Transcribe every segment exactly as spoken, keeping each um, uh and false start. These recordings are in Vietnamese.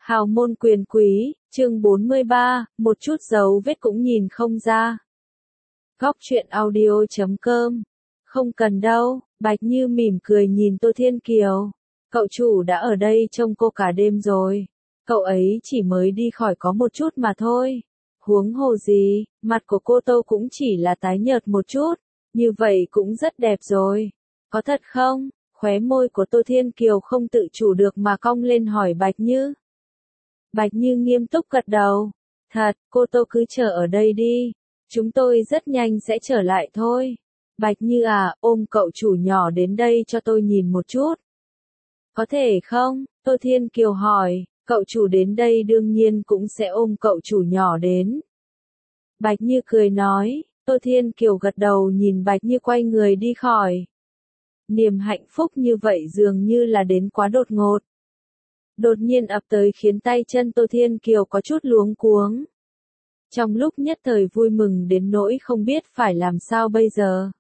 Hào môn quyền quý, chương bốn mươi ba, một chút dấu vết cũng nhìn không ra. Góc truyện audio chấm com. Không cần đâu, Bạch Như mỉm cười nhìn Tô Thiên Kiều. Cậu chủ đã ở đây trông cô cả đêm rồi. Cậu ấy chỉ mới đi khỏi có một chút mà thôi. Huống hồ gì, mặt của cô Tô cũng chỉ là tái nhợt một chút. Như vậy cũng rất đẹp rồi. Có thật không? Khóe môi của Tô Thiên Kiều không tự chủ được mà cong lên hỏi Bạch Như. Bạch Như nghiêm túc gật đầu. Thật, cô Tô cứ chờ ở đây đi. Chúng tôi rất nhanh sẽ trở lại thôi. Bạch Như à, ôm cậu chủ nhỏ đến đây cho tôi nhìn một chút. Có thể không? Tô Thiên Kiều hỏi. Cậu chủ đến đây đương nhiên cũng sẽ ôm cậu chủ nhỏ đến. Bạch Như cười nói. Tô Thiên Kiều gật đầu nhìn Bạch Như quay người đi khỏi. Niềm hạnh phúc như vậy dường như là đến quá đột ngột. Đột nhiên ập tới khiến tay chân Tô Thiên Kiều có chút luống cuống. Trong lúc nhất thời vui mừng đến nỗi không biết phải làm sao bây giờ.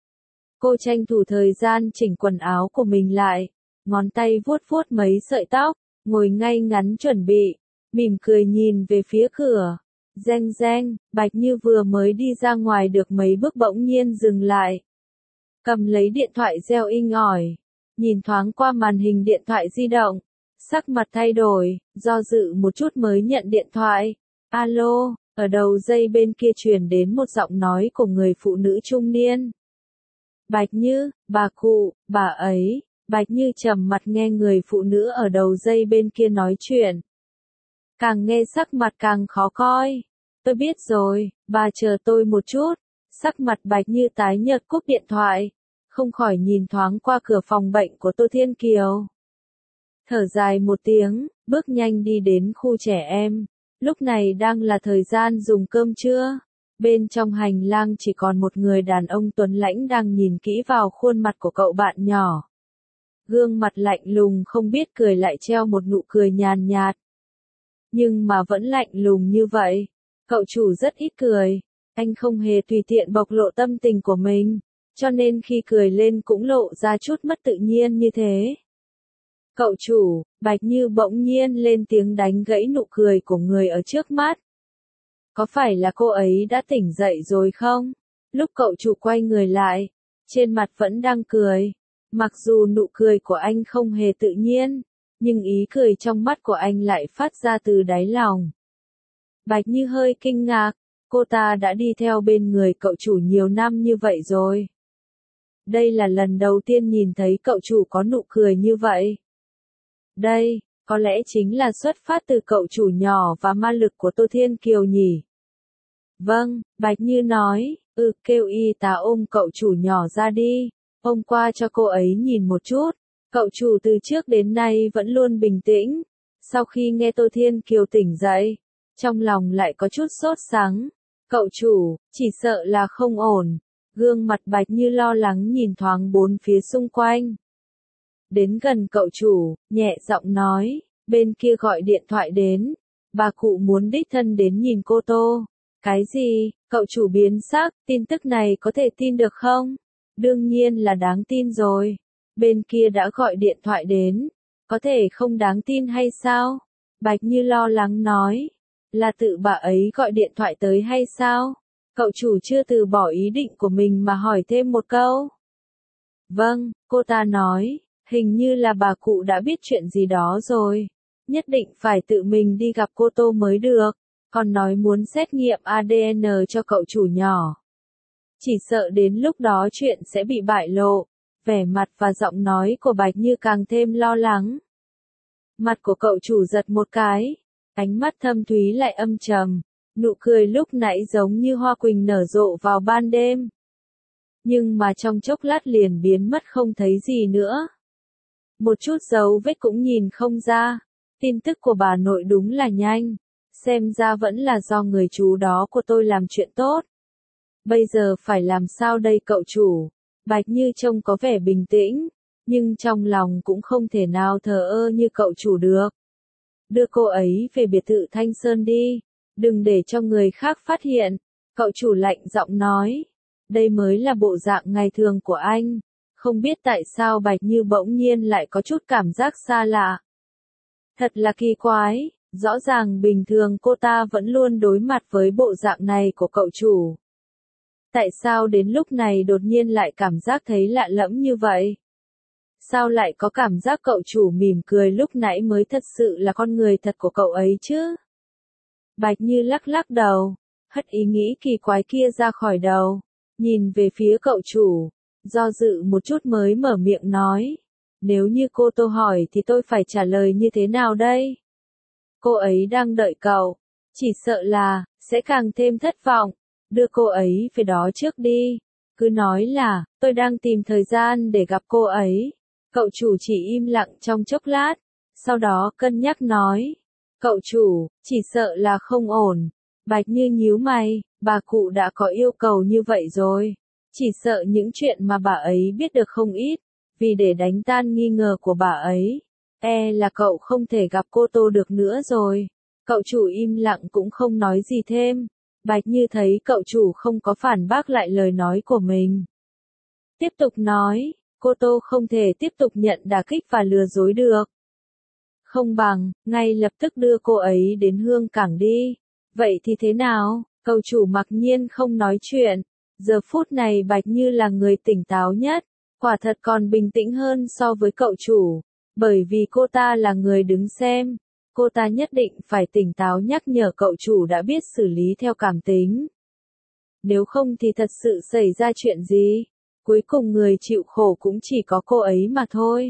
Cô tranh thủ thời gian chỉnh quần áo của mình lại, ngón tay vuốt vuốt mấy sợi tóc, ngồi ngay ngắn chuẩn bị, mỉm cười nhìn về phía cửa. Reng reng, Bạch Như vừa mới đi ra ngoài được mấy bước bỗng nhiên dừng lại. Cầm lấy điện thoại reo inh ỏi, nhìn thoáng qua màn hình điện thoại di động, sắc mặt thay đổi, do dự một chút mới nhận điện thoại. Alo, ở đầu dây bên kia truyền đến một giọng nói của người phụ nữ trung niên. Bạch Như, bà cụ, bà ấy. Bạch Như trầm mặt nghe người phụ nữ ở đầu dây bên kia nói chuyện. Càng nghe sắc mặt càng khó coi. Tôi biết rồi, bà chờ tôi một chút. Sắc mặt Bạch Như tái nhợt cúp điện thoại, không khỏi nhìn thoáng qua cửa phòng bệnh của Tô Thiên Kiều. Thở dài một tiếng, bước nhanh đi đến khu trẻ em. Lúc này đang là thời gian dùng cơm trưa. Bên trong hành lang chỉ còn một người đàn ông tuấn lãnh đang nhìn kỹ vào khuôn mặt của cậu bạn nhỏ. Gương mặt lạnh lùng không biết cười lại treo một nụ cười nhàn nhạt. Nhưng mà vẫn lạnh lùng như vậy. Cậu chủ rất ít cười. Anh không hề tùy tiện bộc lộ tâm tình của mình. Cho nên khi cười lên cũng lộ ra chút mất tự nhiên như thế. Cậu chủ, Bạch Như bỗng nhiên lên tiếng đánh gãy nụ cười của người ở trước mắt. Có phải là cô ấy đã tỉnh dậy rồi không? Lúc cậu chủ quay người lại, trên mặt vẫn đang cười. Mặc dù nụ cười của anh không hề tự nhiên, nhưng ý cười trong mắt của anh lại phát ra từ đáy lòng. Bạch Như hơi kinh ngạc, cô ta đã đi theo bên người cậu chủ nhiều năm như vậy rồi. Đây là lần đầu tiên nhìn thấy cậu chủ có nụ cười như vậy. Đây, có lẽ chính là xuất phát từ cậu chủ nhỏ và ma lực của Tô Thiên Kiều nhỉ. Vâng, Bạch Như nói, ừ kêu y tá ôm cậu chủ nhỏ ra đi, ôm qua cho cô ấy nhìn một chút. Cậu chủ từ trước đến nay vẫn luôn bình tĩnh. Sau khi nghe Tô Thiên Kiều tỉnh dậy, trong lòng lại có chút sốt sắng. Cậu chủ, chỉ sợ là không ổn. Gương mặt Bạch Như lo lắng nhìn thoáng bốn phía xung quanh. Đến gần cậu chủ, nhẹ giọng nói, bên kia gọi điện thoại đến. Bà cụ muốn đích thân đến nhìn cô Tô. Cái gì? Cậu chủ biến sắc, tin tức này có thể tin được không? Đương nhiên là đáng tin rồi. Bên kia đã gọi điện thoại đến. Có thể không đáng tin hay sao? Bạch Như lo lắng nói. Là tự bà ấy gọi điện thoại tới hay sao? Cậu chủ chưa từ bỏ ý định của mình mà hỏi thêm một câu. Vâng, cô ta nói, hình như là bà cụ đã biết chuyện gì đó rồi. Nhất định phải tự mình đi gặp cô Tô mới được. Còn nói muốn xét nghiệm a đê en cho cậu chủ nhỏ. Chỉ sợ đến lúc đó chuyện sẽ bị bại lộ. Vẻ mặt và giọng nói của Bạch Như càng thêm lo lắng. Mặt của cậu chủ giật một cái. Ánh mắt thâm thúy lại âm trầm. Nụ cười lúc nãy giống như hoa quỳnh nở rộ vào ban đêm. Nhưng mà trong chốc lát liền biến mất không thấy gì nữa. Một chút dấu vết cũng nhìn không ra. Tin tức của bà nội đúng là nhanh. Xem ra vẫn là do người chú đó của tôi làm chuyện tốt. Bây giờ phải làm sao đây cậu chủ? Bạch Như trông có vẻ bình tĩnh, nhưng trong lòng cũng không thể nào thờ ơ như cậu chủ được. Đưa cô ấy về biệt thự Thanh Sơn đi, đừng để cho người khác phát hiện. Cậu chủ lạnh giọng nói, đây mới là bộ dạng ngày thường của anh. Không biết tại sao Bạch Như bỗng nhiên lại có chút cảm giác xa lạ. Thật là kỳ quái. Rõ ràng bình thường cô ta vẫn luôn đối mặt với bộ dạng này của cậu chủ. Tại sao đến lúc này đột nhiên lại cảm giác thấy lạ lẫm như vậy? Sao lại có cảm giác cậu chủ mỉm cười lúc nãy mới thật sự là con người thật của cậu ấy chứ? Bạch Như lắc lắc đầu, hất ý nghĩ kỳ quái kia ra khỏi đầu, nhìn về phía cậu chủ, do dự một chút mới mở miệng nói. Nếu như cô Tô hỏi thì tôi phải trả lời như thế nào đây? Cô ấy đang đợi cậu, chỉ sợ là, sẽ càng thêm thất vọng, đưa cô ấy về đó trước đi. Cứ nói là, tôi đang tìm thời gian để gặp cô ấy. Cậu chủ chỉ im lặng trong chốc lát, sau đó cân nhắc nói. Cậu chủ, chỉ sợ là không ổn. Bạch Như nhíu mày, bà cụ đã có yêu cầu như vậy rồi. Chỉ sợ những chuyện mà bà ấy biết được không ít, vì để đánh tan nghi ngờ của bà ấy. E là cậu không thể gặp cô Tô được nữa rồi. Cậu chủ im lặng cũng không nói gì thêm. Bạch Như thấy cậu chủ không có phản bác lại lời nói của mình. Tiếp tục nói, cô Tô không thể tiếp tục nhận đả kích và lừa dối được. Không bằng, ngay lập tức đưa cô ấy đến Hương Cảng đi. Vậy thì thế nào? Cậu chủ mặc nhiên không nói chuyện. Giờ phút này Bạch Như là người tỉnh táo nhất. Quả thật còn bình tĩnh hơn so với cậu chủ. Bởi vì cô ta là người đứng xem. Cô ta nhất định phải tỉnh táo nhắc nhở cậu chủ đã biết xử lý theo cảm tính. Nếu không thì thật sự xảy ra chuyện gì? Cuối cùng người chịu khổ cũng chỉ có cô ấy mà thôi.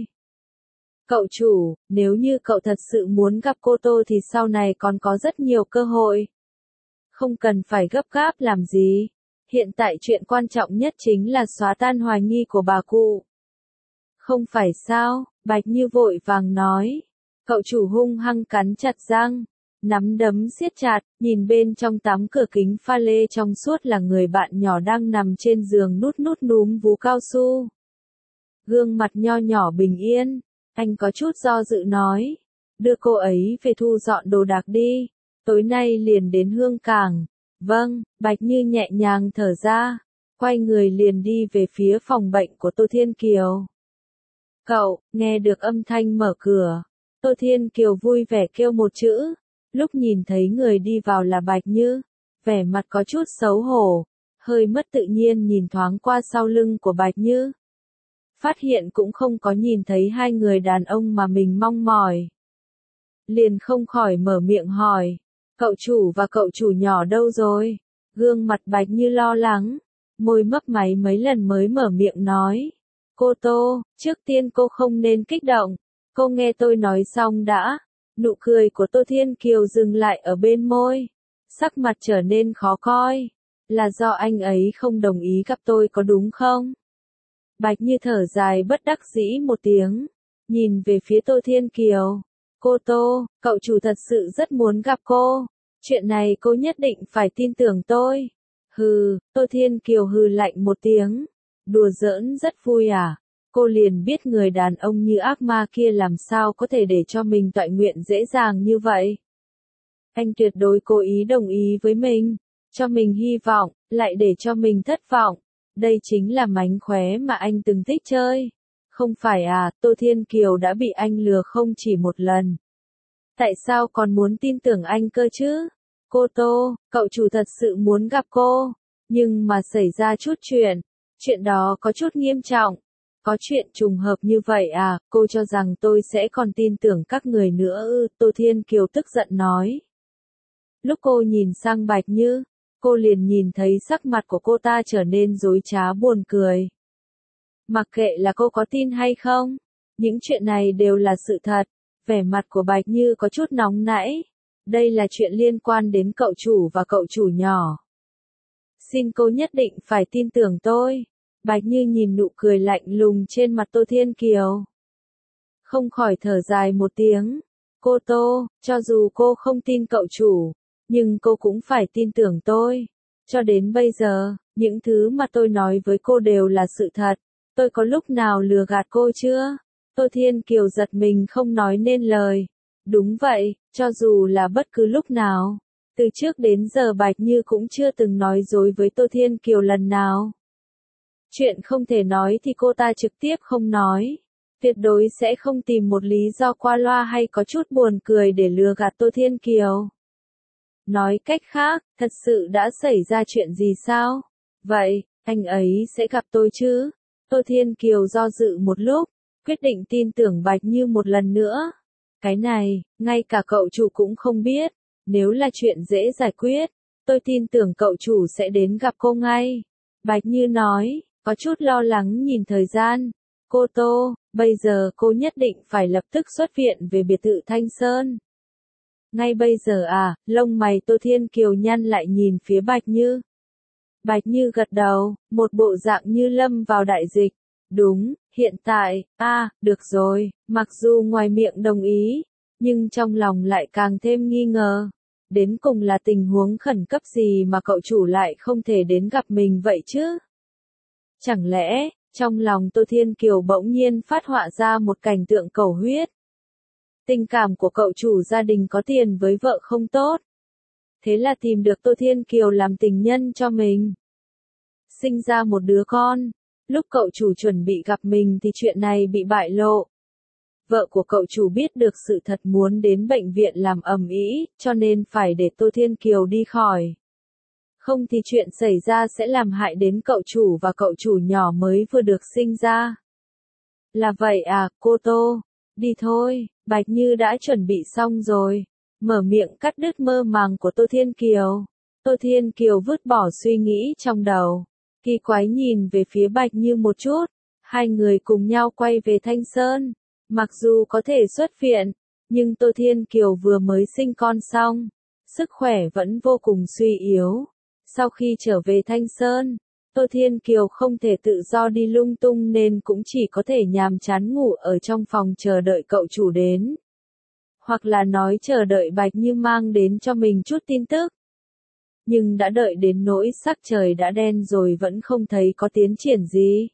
Cậu chủ, nếu như cậu thật sự muốn gặp cô Tô thì sau này còn có rất nhiều cơ hội. Không cần phải gấp gáp làm gì. Hiện tại chuyện quan trọng nhất chính là xóa tan hoài nghi của bà cụ. Không phải sao? Bạch Như vội vàng nói. Cậu chủ hung hăng cắn chặt răng, nắm đấm siết chặt, nhìn bên trong tấm cửa kính pha lê trong suốt là người bạn nhỏ đang nằm trên giường nút nút núm vú cao su. Gương mặt nho nhỏ bình yên, anh có chút do dự nói. Đưa cô ấy về thu dọn đồ đạc đi, tối nay liền đến Hương Cảng. Vâng, Bạch Như nhẹ nhàng thở ra, quay người liền đi về phía phòng bệnh của Tô Thiên Kiều. Cậu, nghe được âm thanh mở cửa. Tô Thiên Kiều vui vẻ kêu một chữ, lúc nhìn thấy người đi vào là Bạch Như, vẻ mặt có chút xấu hổ, hơi mất tự nhiên nhìn thoáng qua sau lưng của Bạch Như. Phát hiện cũng không có nhìn thấy hai người đàn ông mà mình mong mỏi. Liền không khỏi mở miệng hỏi, cậu chủ và cậu chủ nhỏ đâu rồi? Gương mặt Bạch Như lo lắng, môi mấp máy mấy lần mới mở miệng nói. Cô Tô, trước tiên cô không nên kích động. Cô nghe tôi nói xong đã. Nụ cười của Tô Thiên Kiều dừng lại ở bên môi. Sắc mặt trở nên khó coi. Là do anh ấy không đồng ý gặp tôi có đúng không? Bạch Như thở dài bất đắc dĩ một tiếng. Nhìn về phía Tô Thiên Kiều. Cô Tô, cậu chủ thật sự rất muốn gặp cô. Chuyện này cô nhất định phải tin tưởng tôi. Hừ, Tô Thiên Kiều hừ lạnh một tiếng. Đùa giỡn rất vui à? Cô liền biết người đàn ông như ác ma kia làm sao có thể để cho mình toại nguyện dễ dàng như vậy. Anh tuyệt đối cố ý đồng ý với mình, cho mình hy vọng, lại để cho mình thất vọng. Đây chính là mánh khóe mà anh từng thích chơi. Không phải à, Tô Thiên Kiều đã bị anh lừa không chỉ một lần. Tại sao còn muốn tin tưởng anh cơ chứ? Cô Tô, cậu chủ thật sự muốn gặp cô, nhưng mà xảy ra chút chuyện. Chuyện đó có chút nghiêm trọng. Có chuyện trùng hợp như vậy à, cô cho rằng tôi sẽ còn tin tưởng các người nữa ư, Tô Thiên Kiều tức giận nói. Lúc cô nhìn sang Bạch Như, cô liền nhìn thấy sắc mặt của cô ta trở nên dối trá buồn cười. Mặc kệ là cô có tin hay không, những chuyện này đều là sự thật, vẻ mặt của Bạch Như có chút nóng nảy. Đây là chuyện liên quan đến cậu chủ và cậu chủ nhỏ. Xin cô nhất định phải tin tưởng tôi. Bạch Như nhìn nụ cười lạnh lùng trên mặt Tô Thiên Kiều. Không khỏi thở dài một tiếng. Cô Tô, cho dù cô không tin cậu chủ, nhưng cô cũng phải tin tưởng tôi. Cho đến bây giờ, những thứ mà tôi nói với cô đều là sự thật. Tôi có lúc nào lừa gạt cô chưa? Tô Thiên Kiều giật mình không nói nên lời. Đúng vậy, cho dù là bất cứ lúc nào. Từ trước đến giờ Bạch Như cũng chưa từng nói dối với Tô Thiên Kiều lần nào. Chuyện không thể nói thì cô ta trực tiếp không nói. Tuyệt đối sẽ không tìm một lý do qua loa hay có chút buồn cười để lừa gạt Tô Thiên Kiều. Nói cách khác, thật sự đã xảy ra chuyện gì sao? Vậy, anh ấy sẽ gặp tôi chứ? Tô Thiên Kiều do dự một lúc, quyết định tin tưởng Bạch Như một lần nữa. Cái này, ngay cả cậu chủ cũng không biết. Nếu là chuyện dễ giải quyết, tôi tin tưởng cậu chủ sẽ đến gặp cô ngay. Bạch Như nói, có chút lo lắng nhìn thời gian. Cô Tô, bây giờ cô nhất định phải lập tức xuất viện về biệt thự Thanh Sơn. Ngay bây giờ à, lông mày Tô Thiên Kiều nhăn lại nhìn phía Bạch Như. Bạch Như gật đầu, một bộ dạng như lâm vào đại dịch. Đúng, hiện tại, a, à, được rồi, mặc dù ngoài miệng đồng ý, nhưng trong lòng lại càng thêm nghi ngờ. Đến cùng là tình huống khẩn cấp gì mà cậu chủ lại không thể đến gặp mình vậy chứ? Chẳng lẽ, trong lòng Tô Thiên Kiều bỗng nhiên phát họa ra một cảnh tượng cầu huyết. Tình cảm của cậu chủ gia đình có tiền với vợ không tốt. Thế là tìm được Tô Thiên Kiều làm tình nhân cho mình. Sinh ra một đứa con. Lúc cậu chủ chuẩn bị gặp mình thì chuyện này bị bại lộ. Vợ của cậu chủ biết được sự thật muốn đến bệnh viện làm ầm ĩ, cho nên phải để Tô Thiên Kiều đi khỏi. Không thì chuyện xảy ra sẽ làm hại đến cậu chủ và cậu chủ nhỏ mới vừa được sinh ra. Là vậy à, cô Tô? Đi thôi, Bạch Như đã chuẩn bị xong rồi. Mở miệng cắt đứt mơ màng của Tô Thiên Kiều. Tô Thiên Kiều vứt bỏ suy nghĩ trong đầu. Kỳ quái nhìn về phía Bạch Như một chút. Hai người cùng nhau quay về Thanh Sơn. Mặc dù có thể xuất viện, nhưng Tô Thiên Kiều vừa mới sinh con xong. Sức khỏe vẫn vô cùng suy yếu. Sau khi trở về Thanh Sơn, Tô Thiên Kiều không thể tự do đi lung tung nên cũng chỉ có thể nhàm chán ngủ ở trong phòng chờ đợi cậu chủ đến. Hoặc là nói chờ đợi Bạch Như mang đến cho mình chút tin tức. Nhưng đã đợi đến nỗi sắc trời đã đen rồi vẫn không thấy có tiến triển gì.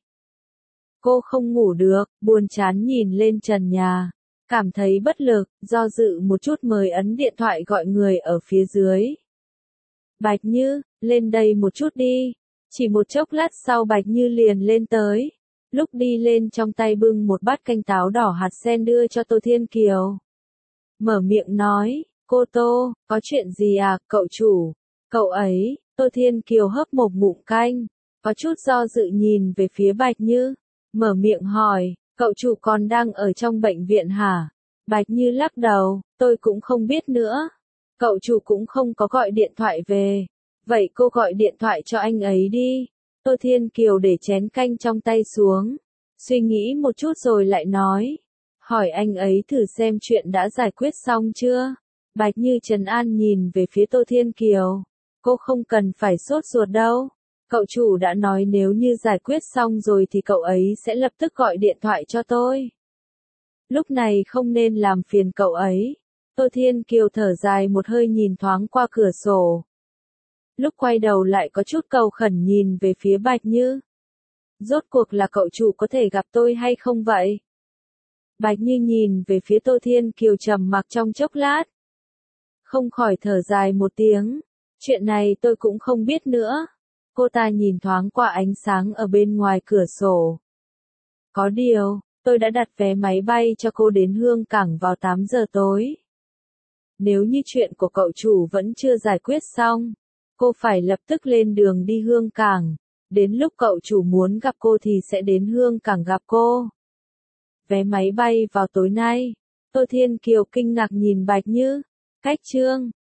Cô không ngủ được, buồn chán nhìn lên trần nhà. Cảm thấy bất lực, do dự một chút mới ấn điện thoại gọi người ở phía dưới. Bạch Như, lên đây một chút đi. Chỉ một chốc lát sau Bạch Như liền lên tới. Lúc đi lên trong tay bưng một bát canh táo đỏ hạt sen đưa cho Tô Thiên Kiều. Mở miệng nói, cô Tô, có chuyện gì à, cậu chủ? Cậu ấy, Tô Thiên Kiều hấp một ngụm canh. Có chút do dự nhìn về phía Bạch Như. Mở miệng hỏi, cậu chủ còn đang ở trong bệnh viện hả? Bạch Như lắc đầu, tôi cũng không biết nữa. Cậu chủ cũng không có gọi điện thoại về. Vậy cô gọi điện thoại cho anh ấy đi. Tô Thiên Kiều để chén canh trong tay xuống. Suy nghĩ một chút rồi lại nói. Hỏi anh ấy thử xem chuyện đã giải quyết xong chưa? Bạch Như trấn an nhìn về phía Tô Thiên Kiều. Cô không cần phải sốt ruột đâu. Cậu chủ đã nói nếu như giải quyết xong rồi thì cậu ấy sẽ lập tức gọi điện thoại cho tôi. Lúc này không nên làm phiền cậu ấy. Tô Thiên Kiều thở dài một hơi nhìn thoáng qua cửa sổ. Lúc quay đầu lại có chút cầu khẩn nhìn về phía Bạch Như. Rốt cuộc là cậu chủ có thể gặp tôi hay không vậy? Bạch Như nhìn về phía Tô Thiên Kiều trầm mặc trong chốc lát. Không khỏi thở dài một tiếng. Chuyện này tôi cũng không biết nữa. Cô ta nhìn thoáng qua ánh sáng ở bên ngoài cửa sổ. Có điều, tôi đã đặt vé máy bay cho cô đến Hương Cảng vào tám giờ tối. Nếu như chuyện của cậu chủ vẫn chưa giải quyết xong, cô phải lập tức lên đường đi Hương Cảng. Đến lúc cậu chủ muốn gặp cô thì sẽ đến Hương Cảng gặp cô. Vé máy bay vào tối nay. Tô Thiên Kiều kinh ngạc nhìn Bạch Như. Cách chương